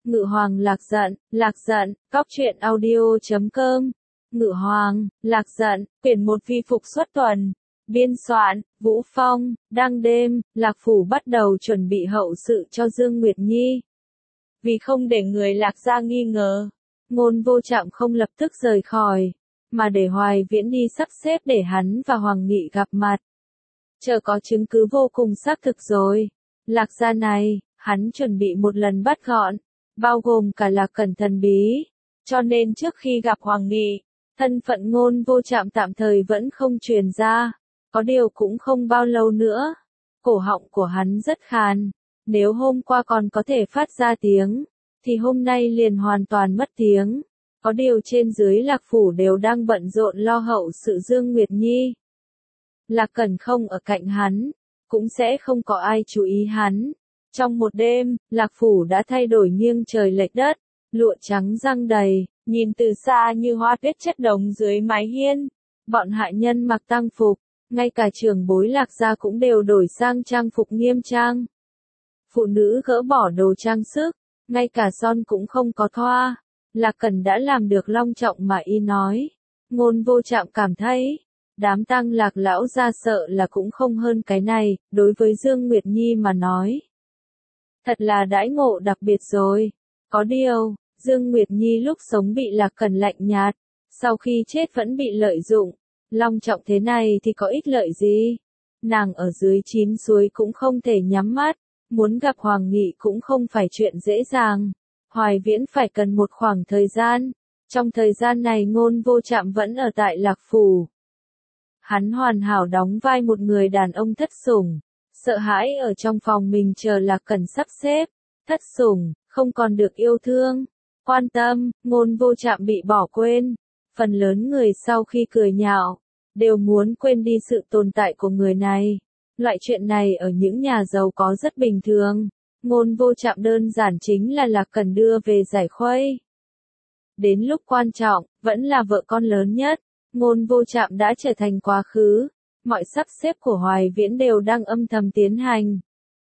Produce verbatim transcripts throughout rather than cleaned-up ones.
Ngự Hoàng Lạc Giận, Lạc Giận, cóc truyện audio chấm com. Ngự Hoàng, Lạc Giận, quyển một vi phục xuất tuần. Biên soạn, Vũ Phong, đang đêm, Lạc Phủ bắt đầu chuẩn bị hậu sự cho Dương Nguyệt Nhi. Vì không để người Lạc gia nghi ngờ, Ngôn Vô Trạm không lập tức rời khỏi, mà để Hoài Viễn đi sắp xếp để hắn và Hoàng Nghị gặp mặt. Chờ có chứng cứ vô cùng xác thực rồi, Lạc gia này, hắn chuẩn bị một lần bắt gọn, bao gồm cả Lạc Cẩn thần bí, cho nên trước khi gặp Hoàng Nghị, thân phận Ngôn Vô Trạm tạm thời vẫn không truyền ra, có điều cũng không bao lâu nữa, cổ họng của hắn rất khàn, nếu hôm qua còn có thể phát ra tiếng, thì hôm nay liền hoàn toàn mất tiếng, có điều trên dưới Lạc Phủ đều đang bận rộn lo hậu sự Dương Nguyệt Nhi. Lạc Cẩn không ở cạnh hắn, cũng sẽ không có ai chú ý hắn. Trong một đêm, Lạc Phủ đã thay đổi nghiêng trời lệch đất, lụa trắng răng đầy, nhìn từ xa như hoa tuyết chất đống dưới mái hiên. Bọn hạ nhân mặc tang phục, ngay cả trưởng bối Lạc gia cũng đều đổi sang trang phục nghiêm trang. Phụ nữ gỡ bỏ đồ trang sức, ngay cả son cũng không có thoa. Lạc Cẩn đã làm được long trọng mà y nói. Ngôn Vô Trạm cảm thấy, đám tang Lạc lão gia sợ là cũng không hơn cái này, đối với Dương Nguyệt Nhi mà nói. Thật là đãi ngộ đặc biệt rồi. Có điều, Dương Nguyệt Nhi lúc sống bị Lạc Cẩn lạnh nhạt, sau khi chết vẫn bị lợi dụng. Long trọng thế này thì có ích lợi gì? Nàng ở dưới chín suối cũng không thể nhắm mắt, muốn gặp Hoàng Nghị cũng không phải chuyện dễ dàng. Hoài Viễn phải cần một khoảng thời gian, trong thời gian này Ngôn Vô Trạm vẫn ở tại Lạc Phủ. Hắn hoàn hảo đóng vai một người đàn ông thất sủng, sợ hãi ở trong phòng mình chờ Lạc Cẩn sắp xếp, thất sủng, không còn được yêu thương, quan tâm, Ngôn Vô Trạm bị bỏ quên. Phần lớn người sau khi cười nhạo, đều muốn quên đi sự tồn tại của người này. Loại chuyện này ở những nhà giàu có rất bình thường. Ngôn Vô Trạm đơn giản chính là Lạc Cẩn đưa về giải khuây. Đến lúc quan trọng, vẫn là vợ con lớn nhất. Ngôn Vô Trạm đã trở thành quá khứ. Mọi sắp xếp của Hoài Viễn đều đang âm thầm tiến hành.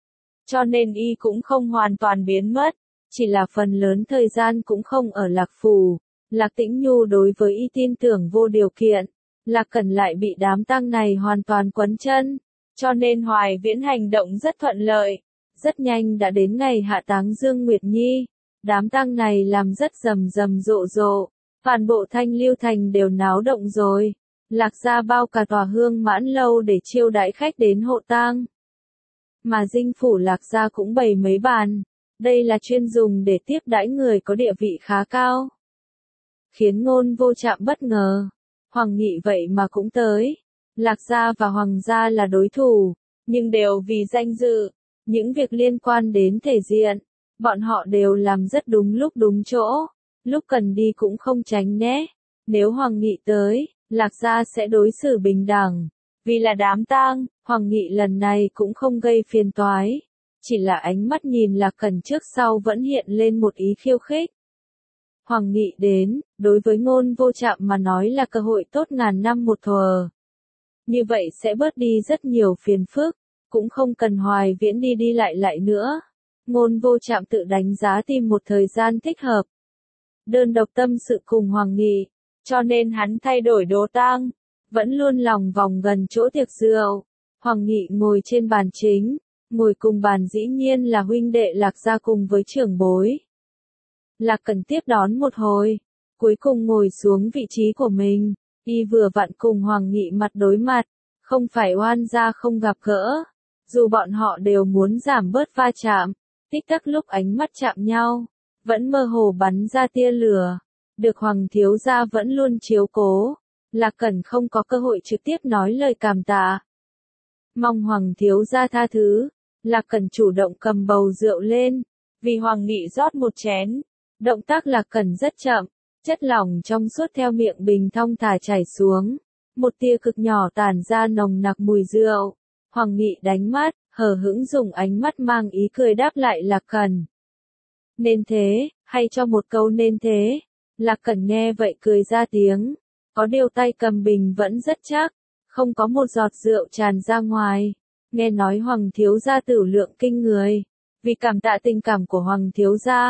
Cho nên y cũng không hoàn toàn biến mất. Chỉ là phần lớn thời gian cũng không ở Lạc Phủ. Lạc Tĩnh Nhu đối với y tin tưởng vô điều kiện, Lạc Cẩn lại bị đám tang này hoàn toàn quấn chân, cho nên Hoài Viễn hành động rất thuận lợi, rất nhanh đã đến ngày hạ táng Dương Nguyệt Nhi. Đám tang này làm rất rầm rầm rộ rộ, toàn bộ Thanh Lưu Thành đều náo động rồi. Lạc gia bao cả tòa Hương Mãn lâu để chiêu đãi khách đến hộ tang, mà dinh phủ Lạc gia cũng bày mấy bàn, đây là chuyên dùng để tiếp đãi người có địa vị khá cao. Khiến Ngôn Vô Trạm bất ngờ, Hoàng Nghị vậy mà cũng tới. Lạc gia và Hoàng gia là đối thủ, nhưng đều vì danh dự, những việc liên quan đến thể diện, bọn họ đều làm rất đúng lúc đúng chỗ, lúc cần đi cũng không tránh né. Nếu Hoàng Nghị tới, Lạc gia sẽ đối xử bình đẳng, vì là đám tang, Hoàng Nghị lần này cũng không gây phiền toái, chỉ là ánh mắt nhìn Lạc Cẩn trước sau vẫn hiện lên một ý khiêu khích. Hoàng Nghị đến, đối với Ngôn Vô Trạm mà nói là cơ hội tốt ngàn năm một thuở. Như vậy sẽ bớt đi rất nhiều phiền phức, cũng không cần Hoài Viễn đi đi lại lại nữa. Ngôn Vô Trạm tự đánh giá tìm một thời gian thích hợp. Đơn độc tâm sự cùng Hoàng Nghị, cho nên hắn thay đổi đồ tang, vẫn luôn lòng vòng gần chỗ tiệc rượu. Hoàng Nghị ngồi trên bàn chính, ngồi cùng bàn dĩ nhiên là huynh đệ Lạc gia cùng với trưởng bối. Lạc Cẩn tiếp đón một hồi, cuối cùng ngồi xuống vị trí của mình, y vừa vặn cùng Hoàng Nghị mặt đối mặt, không phải oan gia không gặp gỡ, dù bọn họ đều muốn giảm bớt va chạm, tích tắc lúc ánh mắt chạm nhau, vẫn mơ hồ bắn ra tia lửa, được Hoàng thiếu gia vẫn luôn chiếu cố, Lạc Cẩn không có cơ hội trực tiếp nói lời cảm tạ. Mong Hoàng thiếu gia tha thứ, Lạc Cẩn chủ động cầm bầu rượu lên, vì Hoàng Nghị rót một chén. Động tác Lạc Cẩn rất chậm, chất lỏng trong suốt theo miệng bình thong thả chảy xuống, một tia cực nhỏ tản ra nồng nặc mùi rượu. Hoàng Nghị đánh mắt, hờ hững dùng ánh mắt mang ý cười đáp lại Lạc Cẩn. Nên thế, hay cho một câu nên thế. Lạc Cẩn nghe vậy cười ra tiếng, có điều tay cầm bình vẫn rất chắc, không có một giọt rượu tràn ra ngoài. Nghe nói Hoàng thiếu gia tử lượng kinh người, vì cảm tạ tình cảm của Hoàng thiếu gia,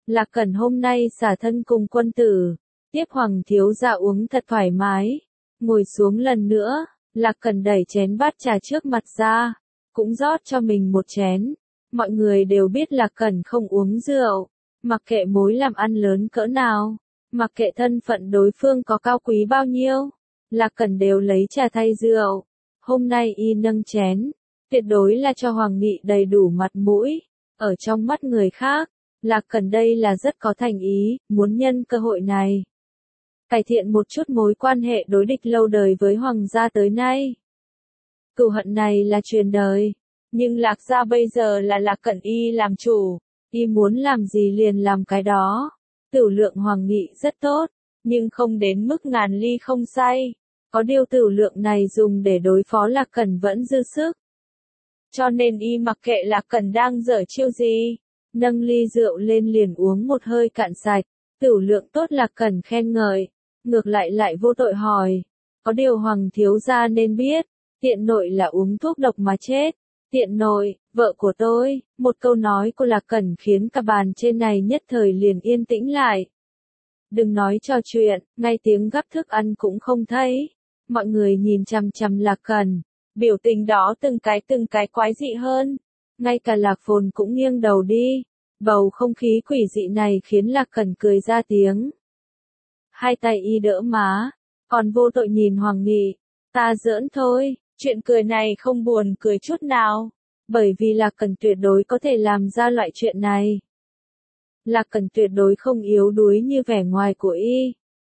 Lạc Cẩn hôm nay xả thân cùng quân tử, tiếp Hoàng thiếu gia uống thật thoải mái. Ngồi xuống lần nữa, Lạc Cẩn đẩy chén bát trà trước mặt ra, cũng rót cho mình một chén. Mọi người đều biết Lạc Cẩn không uống rượu, mặc kệ mối làm ăn lớn cỡ nào, mặc kệ thân phận đối phương có cao quý bao nhiêu, Lạc Cẩn đều lấy trà thay rượu. Hôm nay y nâng chén, tuyệt đối là cho Hoàng Nghị đầy đủ mặt mũi, ở trong mắt người khác, Lạc Cẩn đây là rất có thành ý, muốn nhân cơ hội này cải thiện một chút mối quan hệ đối địch lâu đời với Hoàng gia tới nay. Cừu hận này là truyền đời, nhưng Lạc gia bây giờ là Lạc Cẩn y làm chủ, y muốn làm gì liền làm cái đó. Tửu lượng Hoàng Nghị rất tốt, nhưng không đến mức ngàn ly không say. Có điều tửu lượng này dùng để đối phó Lạc Cẩn vẫn dư sức. Cho nên y mặc kệ Lạc Cẩn đang dở chiêu gì, nâng ly rượu lên liền uống một hơi cạn sạch. Tửu lượng tốt Lạc Cẩn khen ngợi, ngược lại lại vô tội hỏi. Có điều Hoàng thiếu gia nên biết, tiện nội là uống thuốc độc mà chết. Tiện nội, vợ của tôi, một câu nói của Lạc Cẩn khiến cả bàn trên này nhất thời liền yên tĩnh lại. Đừng nói trò chuyện, ngay tiếng gắp thức ăn cũng không thấy. Mọi người nhìn chằm chằm Lạc Cẩn, biểu tình đó từng cái từng cái quái dị hơn. Ngay cả Lạc Phồn cũng nghiêng đầu đi. Bầu không khí quỷ dị này khiến Lạc Cẩn cười ra tiếng. Hai tay y đỡ má, còn vô tội nhìn Hoàng Nghị. Ta giỡn thôi, chuyện cười này không buồn cười chút nào. Bởi vì Lạc Cẩn tuyệt đối có thể làm ra loại chuyện này. Lạc Cẩn tuyệt đối không yếu đuối như vẻ ngoài của y.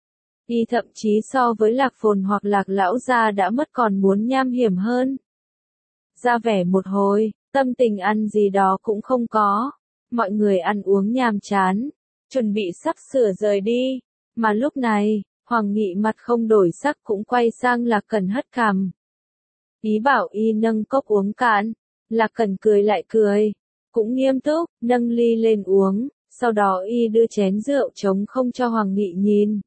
Y thậm chí so với Lạc Phồn hoặc Lạc lão gia đã mất còn muốn nham hiểm hơn. Ra vẻ một hồi, tâm tình ăn gì đó cũng không có. Mọi người ăn uống nhàm chán, chuẩn bị sắp sửa rời đi. Mà lúc này, Hoàng Nghị mặt không đổi sắc cũng quay sang Lạc Cẩn hất cằm. Ý bảo y nâng cốc uống cạn. Lạc Cẩn cười lại cười, cũng nghiêm túc, nâng ly lên uống, sau đó y đưa chén rượu trống không cho Hoàng Nghị nhìn.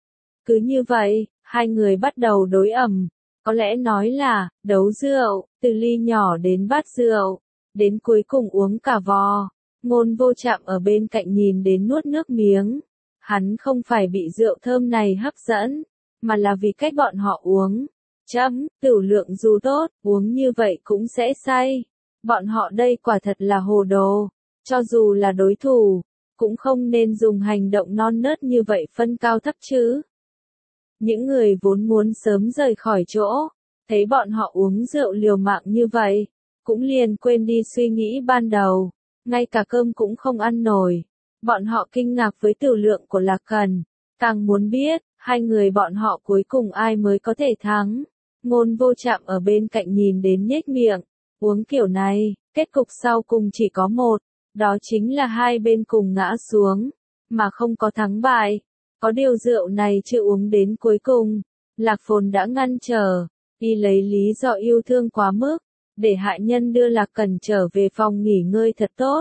Cứ như vậy, hai người bắt đầu đối ẩm, có lẽ nói là, đấu rượu, từ ly nhỏ đến bát rượu, đến cuối cùng uống cả vò. Ngôn Vô Trạm ở bên cạnh nhìn đến nuốt nước miếng. Hắn không phải bị rượu thơm này hấp dẫn, mà là vì cách bọn họ uống. Chấm, tửu lượng dù tốt, uống như vậy cũng sẽ say. Bọn họ đây quả thật là hồ đồ. Cho dù là đối thủ, cũng không nên dùng hành động non nớt như vậy phân cao thấp chứ. Những người vốn muốn sớm rời khỏi chỗ, thấy bọn họ uống rượu liều mạng như vậy, cũng liền quên đi suy nghĩ ban đầu. Ngay cả cơm cũng không ăn nổi. Bọn họ kinh ngạc với tửu lượng của Lạc Cẩn, càng muốn biết, hai người bọn họ cuối cùng ai mới có thể thắng. Ngôn Vô Trạm ở bên cạnh nhìn đến nhếch miệng, uống kiểu này, kết cục sau cùng chỉ có một, đó chính là hai bên cùng ngã xuống, mà không có thắng bại. Có điều rượu này chưa uống đến cuối cùng, Lạc Phồn đã ngăn trở, y lấy lý do yêu thương quá mức, để hạ nhân đưa Lạc Cẩn trở về phòng nghỉ ngơi thật tốt.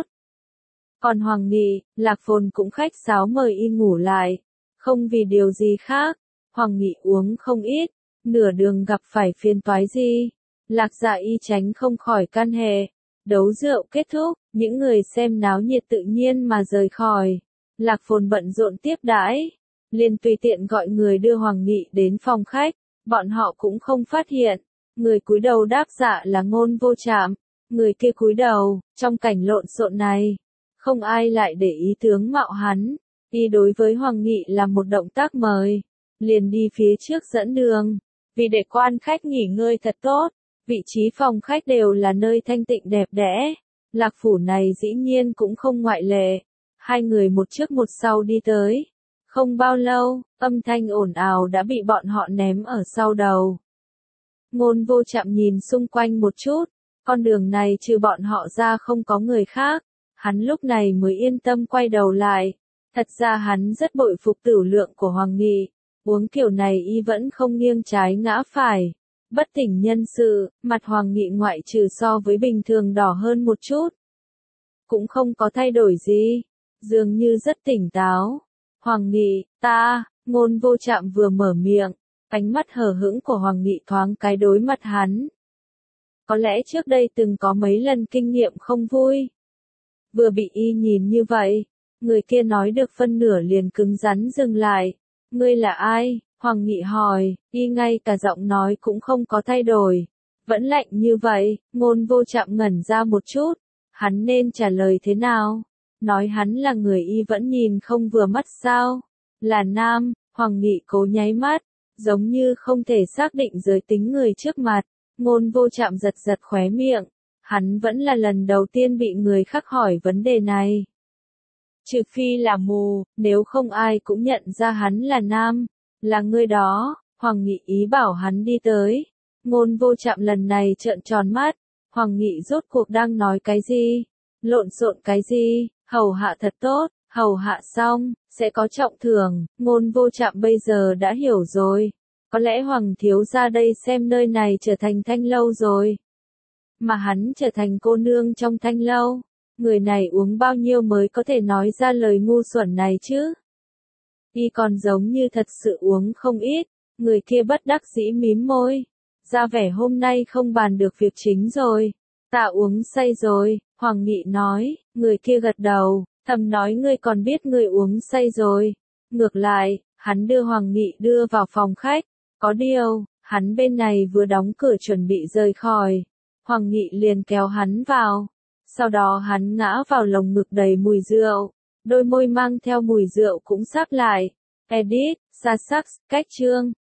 Còn Hoàng Nghị, Lạc Phồn cũng khách sáo mời y ngủ lại, không vì điều gì khác. Hoàng Nghị uống không ít, nửa đường gặp phải phiền toái gì, Lạc Dạ y tránh không khỏi can hệ. Đấu rượu kết thúc, những người xem náo nhiệt tự nhiên mà rời khỏi. Lạc Phồn bận rộn tiếp đãi, liền tùy tiện gọi người đưa Hoàng Nghị đến phòng khách, bọn họ cũng không phát hiện. Người cúi đầu đáp dạ là Ngôn Vô Trạm, người kia cúi đầu, trong cảnh lộn xộn này, không ai lại để ý tướng mạo hắn. Y đối với Hoàng Nghị là một động tác mời, liền đi phía trước dẫn đường, vì để quan khách nghỉ ngơi thật tốt, vị trí phòng khách đều là nơi thanh tịnh đẹp đẽ. Lạc phủ này dĩ nhiên cũng không ngoại lệ. Hai người một trước một sau đi tới. Không bao lâu, âm thanh ồn ào đã bị bọn họ ném ở sau đầu. Ngôn Vô Trạm nhìn xung quanh một chút, con đường này trừ bọn họ ra không có người khác. Hắn lúc này mới yên tâm quay đầu lại. Thật ra hắn rất bội phục tửu lượng của Hoàng Nghị. Uống kiểu này y vẫn không nghiêng trái ngã phải. Bất tỉnh nhân sự, mặt Hoàng Nghị ngoại trừ so với bình thường đỏ hơn một chút. Cũng không có thay đổi gì. Dường như rất tỉnh táo. Hoàng Nghị, ta, Ngôn Vô Trạm vừa mở miệng. Ánh mắt hờ hững của Hoàng Nghị thoáng cái đối mặt hắn. Có lẽ trước đây từng có mấy lần kinh nghiệm không vui. Vừa bị y nhìn như vậy, Người kia nói được phân nửa liền cứng rắn dừng lại. Ngươi là ai? Hoàng Nghị hỏi, y ngay cả giọng nói cũng không có thay đổi. Vẫn lạnh như vậy, Ngôn Vô Trạm ngẩn ra một chút. Hắn nên trả lời thế nào? Nói hắn là người y vẫn nhìn không vừa mắt sao? Là nam, Hoàng Nghị cố nháy mắt, giống như không thể xác định giới tính người trước mặt. Ngôn Vô Trạm giật giật khóe miệng. Hắn vẫn là lần đầu tiên bị người khác hỏi vấn đề này. Trừ phi là mù, nếu không ai cũng nhận ra hắn là nam. Là người đó, Hoàng Nghị ý bảo hắn đi tới. Ngôn Vô Trạm lần này trợn tròn mắt. Hoàng Nghị rốt cuộc đang nói cái gì? Lộn xộn cái gì? Hầu hạ thật tốt, hầu hạ xong, sẽ có trọng thưởng. Ngôn Vô Trạm bây giờ đã hiểu rồi. Có lẽ Hoàng thiếu gia đây xem nơi này trở thành thanh lâu rồi. Mà hắn trở thành cô nương trong thanh lâu. Người này uống bao nhiêu mới có thể nói ra lời ngu xuẩn này chứ? Y còn giống như thật sự uống không ít. Người kia bất đắc dĩ mím môi. Ra vẻ hôm nay không bàn được việc chính rồi. Ta uống say rồi, Hoàng Nghị nói. Người kia gật đầu, thầm nói ngươi còn biết ngươi uống say rồi. Ngược lại, hắn đưa Hoàng Nghị đưa vào phòng khách. Có điều, hắn bên này vừa đóng cửa chuẩn bị rời khỏi. Hoàng Nghị liền kéo hắn vào. Sau đó hắn ngã vào lồng ngực đầy mùi rượu. Đôi môi mang theo mùi rượu cũng sáp lại. Edit, Sasax, cách chương.